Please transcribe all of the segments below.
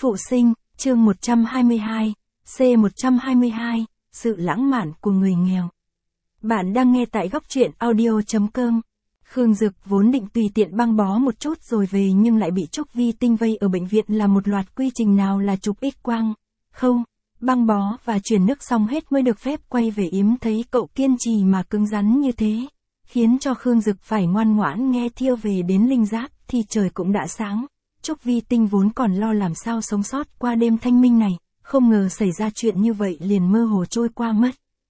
phụ sinh, chương 122, C122, sự lãng mạn của người nghèo. Bạn đang nghe tại góc truyện audio.com. Khương Dực vốn định tùy tiện băng bó một chút rồi về nhưng lại bị Trúc Vi Tinh vây ở bệnh viện làm một loạt quy trình, nào là chụp X-quang, không, băng bó và truyền nước xong hết mới được phép quay về. Yếm thấy cậu kiên trì mà cứng rắn như thế, khiến cho Khương Dực phải ngoan ngoãn nghe theo. Về đến Linh Giác thì trời cũng đã sáng. Trúc Vi Tinh vốn còn lo làm sao sống sót qua đêm thanh minh này, không ngờ xảy ra chuyện như vậy liền mơ hồ trôi qua mất.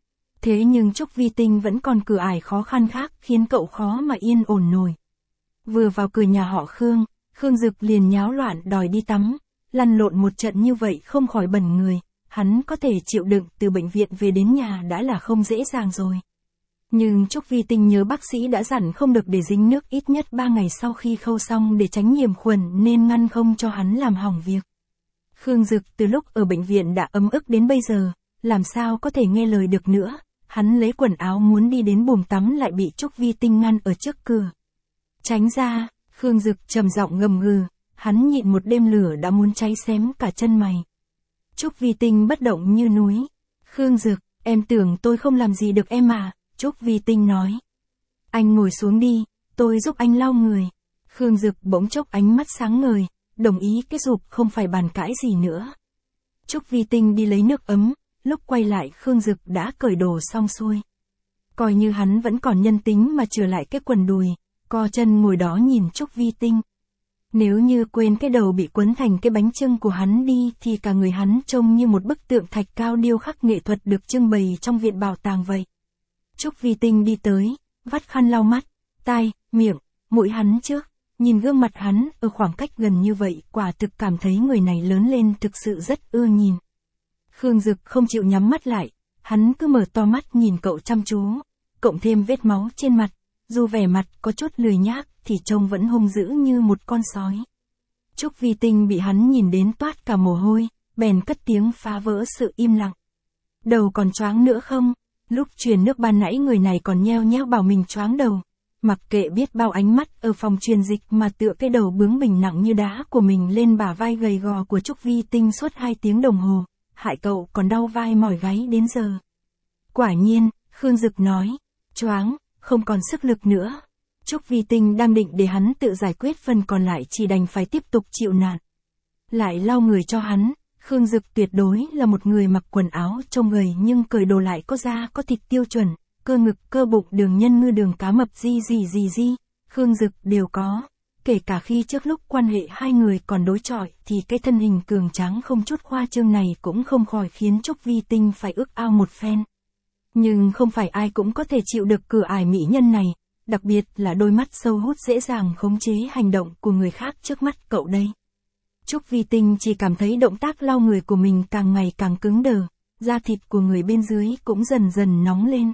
Thế nhưng Trúc Vi Tinh vẫn còn cửa ải khó khăn khác khiến cậu khó mà yên ổn nổi. Vừa vào cửa nhà họ Khương, Khương Dực liền nháo loạn đòi đi tắm, lăn lộn một trận như vậy không khỏi bẩn người. Hắn có thể chịu đựng, từ bệnh viện về đến nhà đã là không dễ dàng rồi. Nhưng Trúc Vi Tinh nhớ bác sĩ đã dặn không được để dính nước ít nhất 3 ngày sau khi khâu xong để tránh nhiễm khuẩn, nên ngăn không cho hắn làm hỏng việc. Khương Dực từ lúc ở bệnh viện đã ấm ức đến bây giờ, làm sao có thể nghe lời được nữa. Hắn lấy quần áo muốn đi đến buồng tắm lại bị Trúc Vi Tinh ngăn ở trước cửa. Tránh ra, Khương Dực trầm giọng ngầm ngừ, hắn nhịn một đêm lửa đã muốn cháy xém cả chân mày. Trúc Vi Tinh bất động như núi. Khương Dực, em tưởng tôi không làm gì được em à? Trúc Vi Tinh nói. Anh ngồi xuống đi, tôi giúp anh lau người. Khương Dực bỗng chốc ánh mắt sáng ngời, đồng ý cái giục không phải bàn cãi gì nữa. Trúc Vi Tinh đi lấy nước ấm, lúc quay lại Khương Dực đã cởi đồ xong xuôi. Coi như hắn vẫn còn nhân tính mà chừa lại cái quần đùi, co chân ngồi đó nhìn Trúc Vi Tinh. Nếu như quên cái đầu bị quấn thành cái bánh chưng của hắn đi thì cả người hắn trông như một bức tượng thạch cao điêu khắc nghệ thuật được trưng bày trong viện bảo tàng vậy. Trúc Vi Tinh đi tới, vắt khăn lau mắt, tai, miệng, mũi hắn trước, nhìn gương mặt hắn ở khoảng cách gần như vậy, quả thực cảm thấy người này lớn lên thực sự rất ưa nhìn. Khương Dực không chịu nhắm mắt lại, hắn cứ mở to mắt nhìn cậu chăm chú, cộng thêm vết máu trên mặt, dù vẻ mặt có chút lười nhác thì trông vẫn hung dữ như một con sói. Trúc Vi Tinh bị hắn nhìn đến toát cả mồ hôi, bèn cất tiếng phá vỡ sự im lặng. Đầu còn choáng nữa không? Lúc truyền nước ban nãy người này còn nheo nheo bảo mình choáng đầu. Mặc kệ biết bao ánh mắt ở phòng truyền dịch mà tựa cái đầu bướng bỉnh nặng như đá của mình lên bả vai gầy gò của Trúc Vi Tinh suốt 2 tiếng đồng hồ, hại cậu còn đau vai mỏi gáy đến giờ. Quả nhiên, Khương Dực nói, choáng, không còn sức lực nữa. Trúc Vi Tinh đang định để hắn tự giải quyết phần còn lại, chỉ đành phải tiếp tục chịu nạn. Lại lau người cho hắn. Khương Dực tuyệt đối là một người mặc quần áo trông gầy nhưng cởi đồ lại có da có thịt tiêu chuẩn, cơ ngực, cơ bụng, đường nhân ngư, đường cá mập gì, Khương Dực đều có. Kể cả khi trước lúc quan hệ hai người còn đối chọi thì cái thân hình cường tráng không chút khoa trương này cũng không khỏi khiến Trúc Vi Tinh phải ước ao một phen. Nhưng không phải ai cũng có thể chịu được cửa ải mỹ nhân này, đặc biệt là đôi mắt sâu hút dễ dàng khống chế hành động của người khác trước mắt cậu đây. Trúc Vi Tinh chỉ cảm thấy động tác lau người của mình càng ngày càng cứng đờ, da thịt của người bên dưới cũng dần dần nóng lên.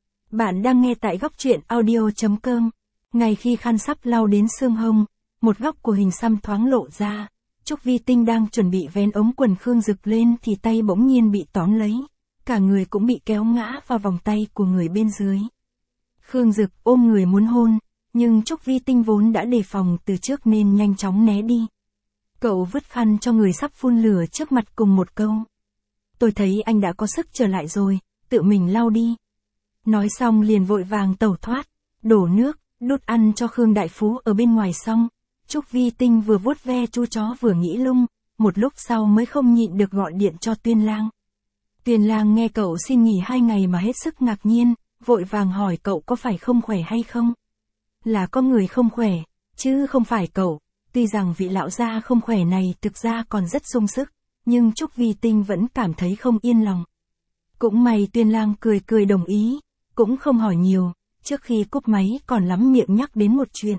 Bạn đang nghe tại góc truyện audio.com. Ngay khi khăn sắp lau đến xương hông, một góc của hình xăm thoáng lộ ra. Trúc Vi Tinh đang chuẩn bị vén ống quần Khương Dực lên thì tay bỗng nhiên bị tóm lấy, cả người cũng bị kéo ngã vào vòng tay của người bên dưới. Khương Dực ôm người muốn hôn, nhưng Trúc Vi Tinh vốn đã đề phòng từ trước nên nhanh chóng né đi. Cậu vứt khăn cho người sắp phun lửa trước mặt cùng một câu. Tôi thấy anh đã có sức trở lại rồi, tự mình lau đi. Nói xong liền vội vàng tẩu thoát, đổ nước, đút ăn cho Khương Đại Phú ở bên ngoài xong. Trúc Vi Tinh vừa vuốt ve chu chó vừa nghĩ lung, một lúc sau mới không nhịn được gọi điện cho Tuyên Lang. Tuyên Lang nghe cậu xin nghỉ 2 ngày mà hết sức ngạc nhiên, vội vàng hỏi cậu có phải không khỏe hay không. Là có người không khỏe, chứ không phải cậu. Tuy rằng vị lão gia không khỏe này thực ra còn rất sung sức, nhưng Trúc Vi Tinh vẫn cảm thấy không yên lòng. Cũng may Tuyên Lang cười cười đồng ý, cũng không hỏi nhiều, trước khi cúp máy còn lắm miệng nhắc đến một chuyện.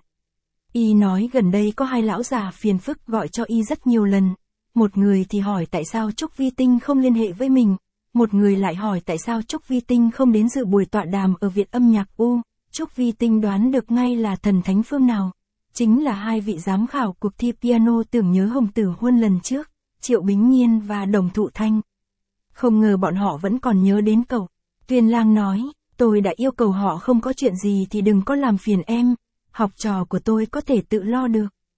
Y nói gần đây có 2 lão già phiền phức gọi cho Y rất nhiều lần. Một người thì hỏi tại sao Trúc Vi Tinh không liên hệ với mình, một người lại hỏi tại sao Trúc Vi Tinh không đến dự buổi tọa đàm ở Viện Âm nhạc U. Trúc Vi Tinh đoán được ngay là thần thánh phương nào. Chính là 2 vị giám khảo cuộc thi piano Tưởng Nhớ Hồng Tử Huân lần trước, Triệu Bính Nhiên và Đồng Thụ Thanh. Không ngờ bọn họ vẫn còn nhớ đến cậu. Tuyên Lang nói, tôi đã yêu cầu họ không có chuyện gì thì đừng có làm phiền em, học trò của tôi có thể tự lo được.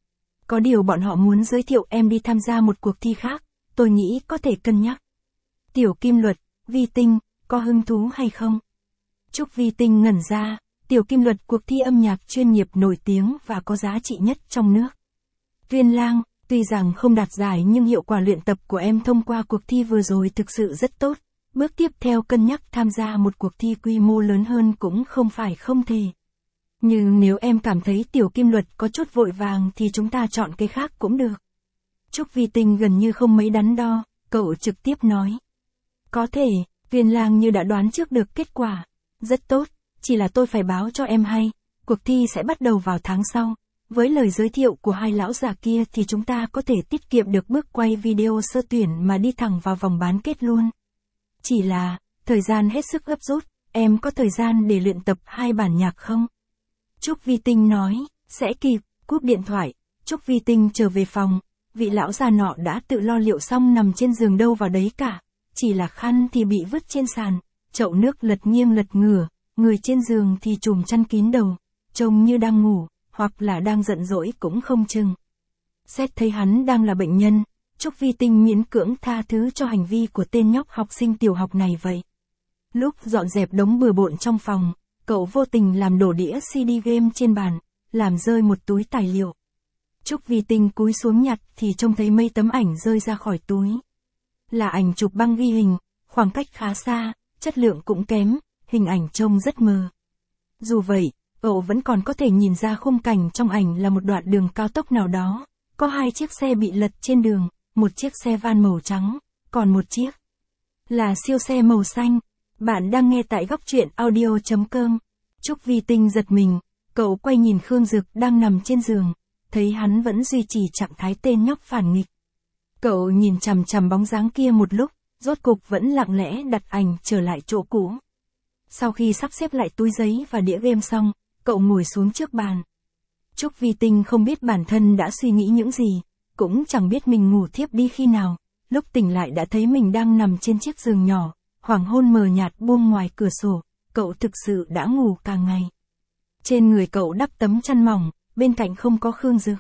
Có điều bọn họ muốn giới thiệu em đi tham gia một cuộc thi khác, tôi nghĩ có thể cân nhắc. Tiểu Kim Luật, Vi Tinh, có hứng thú hay không? Trúc Vi Tinh ngẩn ra, Tiểu Kim Luật cuộc thi âm nhạc chuyên nghiệp nổi tiếng và có giá trị nhất trong nước. Viên Lang, tuy rằng không đạt giải nhưng hiệu quả luyện tập của em thông qua cuộc thi vừa rồi thực sự rất tốt. Bước tiếp theo cân nhắc tham gia một cuộc thi quy mô lớn hơn cũng không phải không thể. Nhưng nếu em cảm thấy Tiểu Kim Luật có chút vội vàng thì chúng ta chọn cái khác cũng được. Trúc Vi Tinh gần như không mấy đắn đo, cậu trực tiếp nói. Có thể, Viên Lang như đã đoán trước được kết quả. Rất tốt, chỉ là tôi phải báo cho em hay, cuộc thi sẽ bắt đầu vào tháng sau. Với lời giới thiệu của hai lão già kia thì chúng ta có thể tiết kiệm được bước quay video sơ tuyển mà đi thẳng vào vòng bán kết luôn. Chỉ là, thời gian hết sức gấp rút, em có thời gian để luyện tập 2 bản nhạc không? Trúc Vi Tinh nói, sẽ kịp, cúp điện thoại, Trúc Vi Tinh trở về phòng, vị lão già nọ đã tự lo liệu xong nằm trên giường đâu vào đấy cả, chỉ là khăn thì bị vứt trên sàn, chậu nước lật nghiêng lật ngửa, người trên giường thì trùm chăn kín đầu, trông như đang ngủ, hoặc là đang giận dỗi cũng không chừng. Xét thấy hắn đang là bệnh nhân, Trúc Vi Tinh miễn cưỡng tha thứ cho hành vi của tên nhóc học sinh tiểu học này vậy. Lúc dọn dẹp đống bừa bộn trong phòng, cậu vô tình làm đổ đĩa CD game trên bàn, làm rơi một túi tài liệu. Trúc Vi Tinh cúi xuống nhặt thì trông thấy mấy tấm ảnh rơi ra khỏi túi. Là ảnh chụp băng ghi hình, khoảng cách khá xa, chất lượng cũng kém, hình ảnh trông rất mờ. Dù vậy, cậu vẫn còn có thể nhìn ra khung cảnh trong ảnh là một đoạn đường cao tốc nào đó, có 2 chiếc xe bị lật trên đường, một chiếc xe van màu trắng, còn một chiếc là siêu xe màu xanh. Bạn đang nghe tại góc truyện audio.com. Trúc Vi Tinh giật mình, cậu quay nhìn Khương Dực đang nằm trên giường, thấy hắn vẫn duy trì trạng thái tên nhóc phản nghịch. Cậu nhìn chằm chằm bóng dáng kia một lúc, rốt cục vẫn lặng lẽ đặt ảnh trở lại chỗ cũ. Sau khi sắp xếp lại túi giấy và đĩa game xong, cậu ngồi xuống trước bàn. Trúc Vi Tinh không biết bản thân đã suy nghĩ những gì, cũng chẳng biết mình ngủ thiếp đi khi nào, lúc tỉnh lại đã thấy mình đang nằm trên chiếc giường nhỏ, hoàng hôn mờ nhạt buông ngoài cửa sổ, cậu thực sự đã ngủ cả ngày. Trên người cậu đắp tấm chăn mỏng, bên cạnh không có Khương Dực.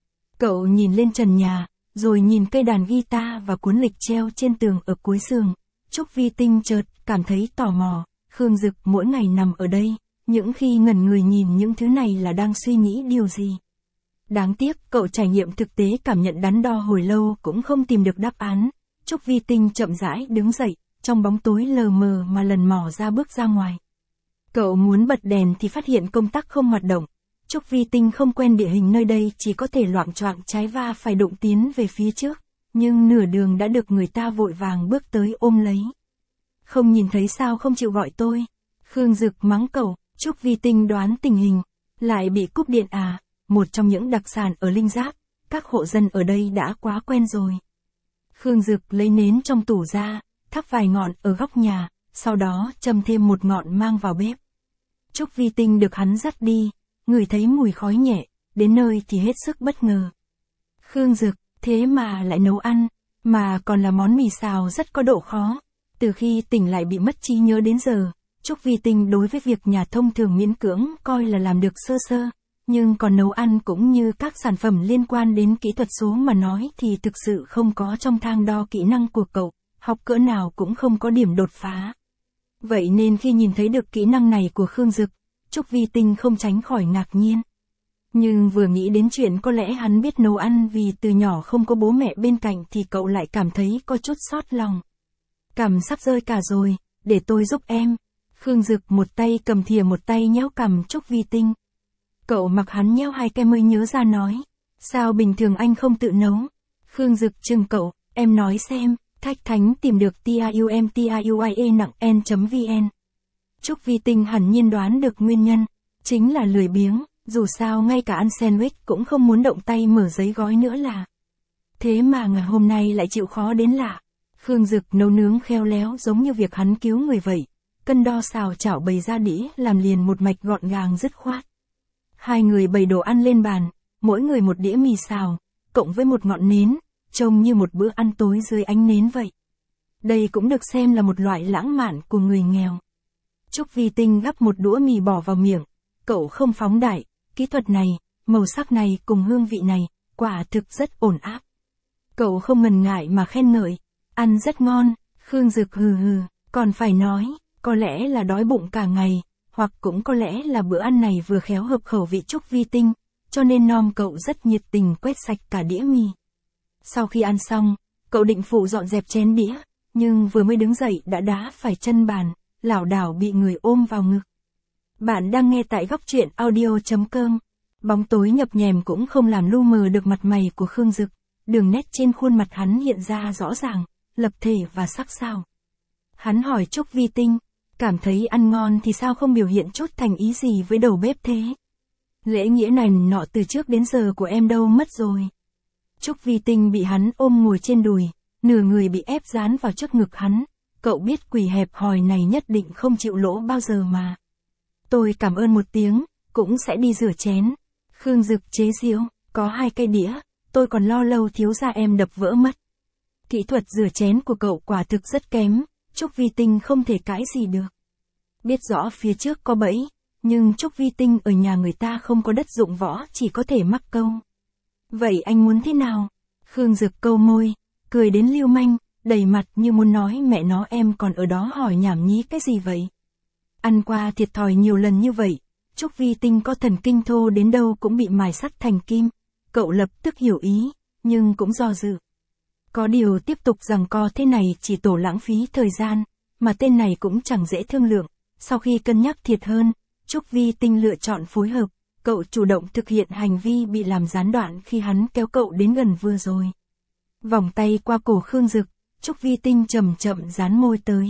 Cậu nhìn lên trần nhà, rồi nhìn cây đàn guitar và cuốn lịch treo trên tường ở cuối giường. Trúc Vi Tinh chợt cảm thấy tò mò, Khương Dực mỗi ngày nằm ở đây, những khi ngẩn người nhìn những thứ này là đang suy nghĩ điều gì. Đáng tiếc cậu trải nghiệm thực tế cảm nhận đắn đo hồi lâu cũng không tìm được đáp án. Trúc Vi Tinh chậm rãi đứng dậy, trong bóng tối lờ mờ mà lần mò ra bước ra ngoài. Cậu muốn bật đèn thì phát hiện công tắc không hoạt động. Trúc Vi Tinh không quen địa hình nơi đây, chỉ có thể loạng choạng trái va phải đụng tiến về phía trước, nhưng nửa đường đã được người ta vội vàng bước tới ôm lấy. Không nhìn thấy sao không chịu gọi tôi? Khương Dực mắng cậu. Trúc Vi Tinh đoán tình hình, lại bị cúp điện à, một trong những đặc sản ở Linh Giáp, các hộ dân ở đây đã quá quen rồi. Khương Dực lấy nến trong tủ ra, thắp vài ngọn ở góc nhà, sau đó châm thêm một ngọn mang vào bếp. Trúc Vi Tinh được hắn dắt đi, ngửi thấy mùi khói nhẹ, đến nơi thì hết sức bất ngờ. Khương Dực, thế mà lại nấu ăn, mà còn là món mì xào rất có độ khó. Từ khi tỉnh lại bị mất trí nhớ đến giờ, Trúc Vi Tinh đối với việc nhà thông thường miễn cưỡng coi là làm được sơ sơ, nhưng còn nấu ăn cũng như các sản phẩm liên quan đến kỹ thuật số mà nói thì thực sự không có trong thang đo kỹ năng của cậu, học cỡ nào cũng không có điểm đột phá. Vậy nên khi nhìn thấy được kỹ năng này của Khương Dực, Trúc Vi Tinh không tránh khỏi ngạc nhiên. Nhưng vừa nghĩ đến chuyện có lẽ hắn biết nấu ăn vì từ nhỏ không có bố mẹ bên cạnh thì cậu lại cảm thấy có chút xót lòng. Cằm sắp rơi cả rồi, để tôi giúp em. Khương Dực một tay cầm thìa một tay nhéo cằm Trúc Vi Tinh. Cậu mặc hắn nhéo 2 cái mới nhớ ra nói, sao bình thường anh không tự nấu? Khương Dực chừng cậu, em nói xem. Thách Thánh tìm được TIUMTIUIE nặng N.vn. Trúc Vi Tinh hẳn nhiên đoán được nguyên nhân, chính là lười biếng, dù sao ngay cả ăn sandwich cũng không muốn động tay mở giấy gói nữa là. Thế mà ngày hôm nay lại chịu khó đến lạ. Khương Dực nấu nướng khéo léo giống như việc hắn cứu người vậy, cân đo xào chảo bày ra đĩa làm liền một mạch gọn gàng dứt khoát. 2 người bày đồ ăn lên bàn, mỗi người một đĩa mì xào, cộng với một ngọn nến, trông như một bữa ăn tối dưới ánh nến vậy. Đây cũng được xem là một loại lãng mạn của người nghèo. Trúc Vi Tinh gắp một đũa mì bỏ vào miệng, cậu không phóng đại, kỹ thuật này, màu sắc này cùng hương vị này, quả thực rất ổn áp. Cậu không ngần ngại mà khen ngợi, ăn rất ngon. Khương Dực hừ hừ, còn phải nói, có lẽ là đói bụng cả ngày, hoặc cũng có lẽ là bữa ăn này vừa khéo hợp khẩu vị Trúc Vi Tinh, cho nên nom cậu rất nhiệt tình quét sạch cả đĩa mì. Sau khi ăn xong, cậu định phụ dọn dẹp chén đĩa, nhưng vừa mới đứng dậy đã đá phải chân bàn, lảo đảo bị người ôm vào ngực. Bạn đang nghe tại góc truyện audio.com. Bóng tối nhập nhèm cũng không làm lu mờ được mặt mày của Khương Dực, đường nét trên khuôn mặt hắn hiện ra rõ ràng, lập thể và sắc sảo. Hắn hỏi Trúc Vi Tinh, cảm thấy ăn ngon thì sao không biểu hiện chút thành ý gì với đầu bếp thế? Lễ nghĩa này nọ từ trước đến giờ của em đâu mất rồi. Trúc Vi Tinh bị hắn ôm ngồi trên đùi, nửa người bị ép dán vào trước ngực hắn, cậu biết quỷ hẹp hòi này nhất định không chịu lỗ bao giờ mà. Tôi cảm ơn một tiếng, cũng sẽ đi rửa chén. Khương Dực chế giễu, có 2 cây đĩa, tôi còn lo lâu thiếu gia em đập vỡ mất. Kỹ thuật rửa chén của cậu quả thực rất kém, Trúc Vi Tinh không thể cãi gì được. Biết rõ phía trước có bẫy, nhưng Trúc Vi Tinh ở nhà người ta không có đất dụng võ, chỉ có thể mắc câu. Vậy anh muốn thế nào? Khương Dực câu môi, cười đến lưu manh, đầy mặt như muốn nói mẹ nó em còn ở đó hỏi nhảm nhí cái gì vậy? Ăn qua thiệt thòi nhiều lần như vậy, Trúc Vi Tinh có thần kinh thô đến đâu cũng bị mài sắt thành kim. Cậu lập tức hiểu ý, nhưng cũng do dự. Có điều tiếp tục giằng co thế này chỉ tổ lãng phí thời gian, mà tên này cũng chẳng dễ thương lượng. Sau khi cân nhắc thiệt hơn, Trúc Vi Tinh lựa chọn phối hợp, cậu chủ động thực hiện hành vi bị làm gián đoạn khi hắn kéo cậu đến gần vừa rồi. Vòng tay qua cổ Khương Dực, Trúc Vi Tinh chậm chậm dán môi tới.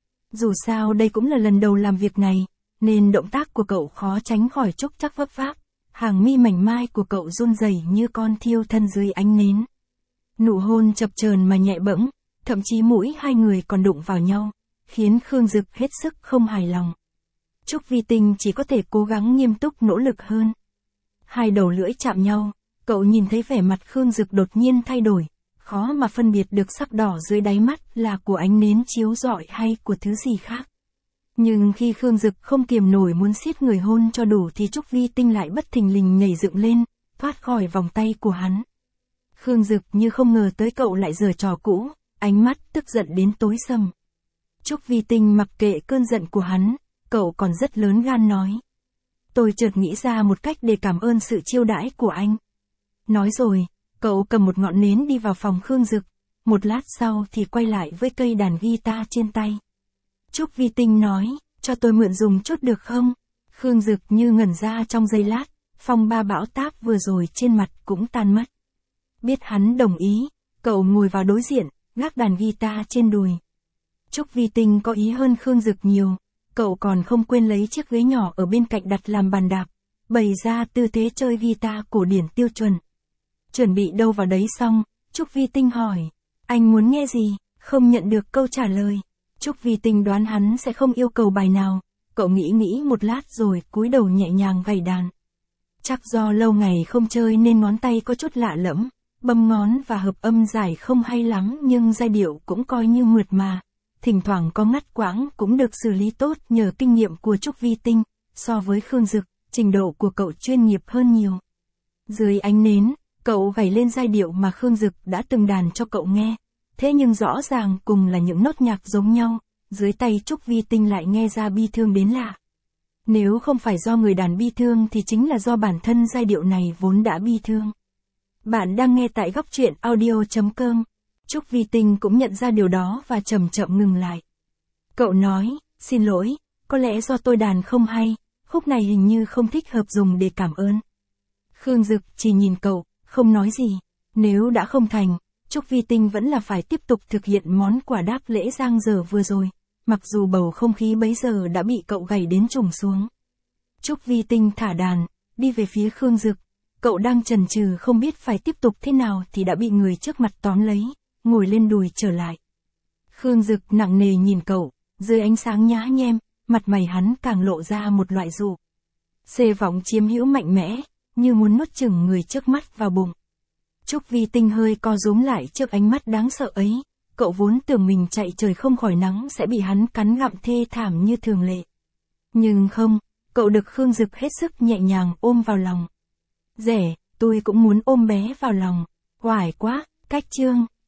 Dù sao đây cũng là lần đầu làm việc này, nên động tác của cậu khó tránh khỏi trúc trắc vấp váp. Hàng mi mảnh mai của cậu run rẩy như con thiêu thân dưới ánh nến. Nụ hôn chập chờn mà nhẹ bẫng, thậm chí mũi hai người còn đụng vào nhau, khiến Khương Dực hết sức không hài lòng. Trúc Vi Tinh chỉ có thể cố gắng nghiêm túc nỗ lực hơn. Hai đầu lưỡi chạm nhau, cậu nhìn thấy vẻ mặt Khương Dực đột nhiên thay đổi, khó mà phân biệt được sắc đỏ dưới đáy mắt là của ánh nến chiếu rọi hay của thứ gì khác. Nhưng khi Khương Dực không kiềm nổi muốn siết người hôn cho đủ thì Trúc Vi Tinh lại bất thình lình nhảy dựng lên, thoát khỏi vòng tay của hắn. Khương Dực như không ngờ tới cậu lại giở trò cũ, ánh mắt tức giận đến tối sầm. Trúc Vi Tinh mặc kệ cơn giận của hắn, cậu còn rất lớn gan nói. Tôi chợt nghĩ ra một cách để cảm ơn sự chiêu đãi của anh. Nói rồi, cậu cầm một ngọn nến đi vào phòng Khương Dực, một lát sau thì quay lại với cây đàn guitar trên tay. Trúc Vi Tinh nói, cho tôi mượn dùng chút được không? Khương Dực như ngẩn ra trong giây lát, phong ba bão táp vừa rồi trên mặt cũng tan mất. Biết hắn đồng ý, cậu ngồi vào đối diện, gác đàn guitar trên đùi. Trúc Vi Tinh có ý hơn Khương Dực nhiều, cậu còn không quên lấy chiếc ghế nhỏ ở bên cạnh đặt làm bàn đạp, bày ra tư thế chơi guitar cổ điển tiêu chuẩn. Chuẩn bị đâu vào đấy xong, Trúc Vi Tinh hỏi, anh muốn nghe gì? Không nhận được câu trả lời. Trúc Vi Tinh đoán hắn sẽ không yêu cầu bài nào, cậu nghĩ một lát rồi cúi đầu nhẹ nhàng gảy đàn. Chắc do lâu ngày không chơi nên ngón tay có chút lạ lẫm, bấm ngón và hợp âm giải không hay lắm nhưng giai điệu cũng coi như mượt mà. Thỉnh thoảng có ngắt quãng cũng được xử lý tốt nhờ kinh nghiệm của Trúc Vi Tinh, so với Khương Dực, trình độ của cậu chuyên nghiệp hơn nhiều. Dưới ánh nến, cậu gảy lên giai điệu mà Khương Dực đã từng đàn cho cậu nghe. Thế nhưng rõ ràng cùng là những nốt nhạc giống nhau, dưới tay Trúc Vi Tinh lại nghe ra bi thương đến lạ. Nếu không phải do người đàn bi thương thì chính là do bản thân giai điệu này vốn đã bi thương. Bạn đang nghe tại góc truyện audio.com. Trúc Vi Tinh cũng nhận ra điều đó và chậm chậm ngừng lại. Cậu nói, xin lỗi, có lẽ do tôi đàn không hay, khúc này hình như không thích hợp dùng để cảm ơn. Khương Dực chỉ nhìn cậu, không nói gì. Nếu đã không thành, Trúc Vi Tinh vẫn là phải tiếp tục thực hiện món quả đáp lễ giang dở vừa rồi, mặc dù bầu không khí bấy giờ đã bị cậu gảy đến trùng xuống. Trúc Vi Tinh thả đàn, đi về phía Khương Dực, cậu đang chần chừ không biết phải tiếp tục thế nào thì đã bị người trước mặt tóm lấy, ngồi lên đùi trở lại. Khương Dực nặng nề nhìn cậu, dưới ánh sáng nhá nhem, mặt mày hắn càng lộ ra một loại dụ. Xê vọng chiếm hữu mạnh mẽ, như muốn nuốt chửng người trước mắt vào bụng. Trúc Vi Tinh hơi co rúm lại trước ánh mắt đáng sợ ấy, cậu vốn tưởng mình chạy trời không khỏi nắng sẽ bị hắn cắn gặm thê thảm như thường lệ. Nhưng không, cậu được Khương Dực hết sức nhẹ nhàng ôm vào lòng. Rẻ, Tôi cũng muốn ôm bé vào lòng. Oải quá, cách chương.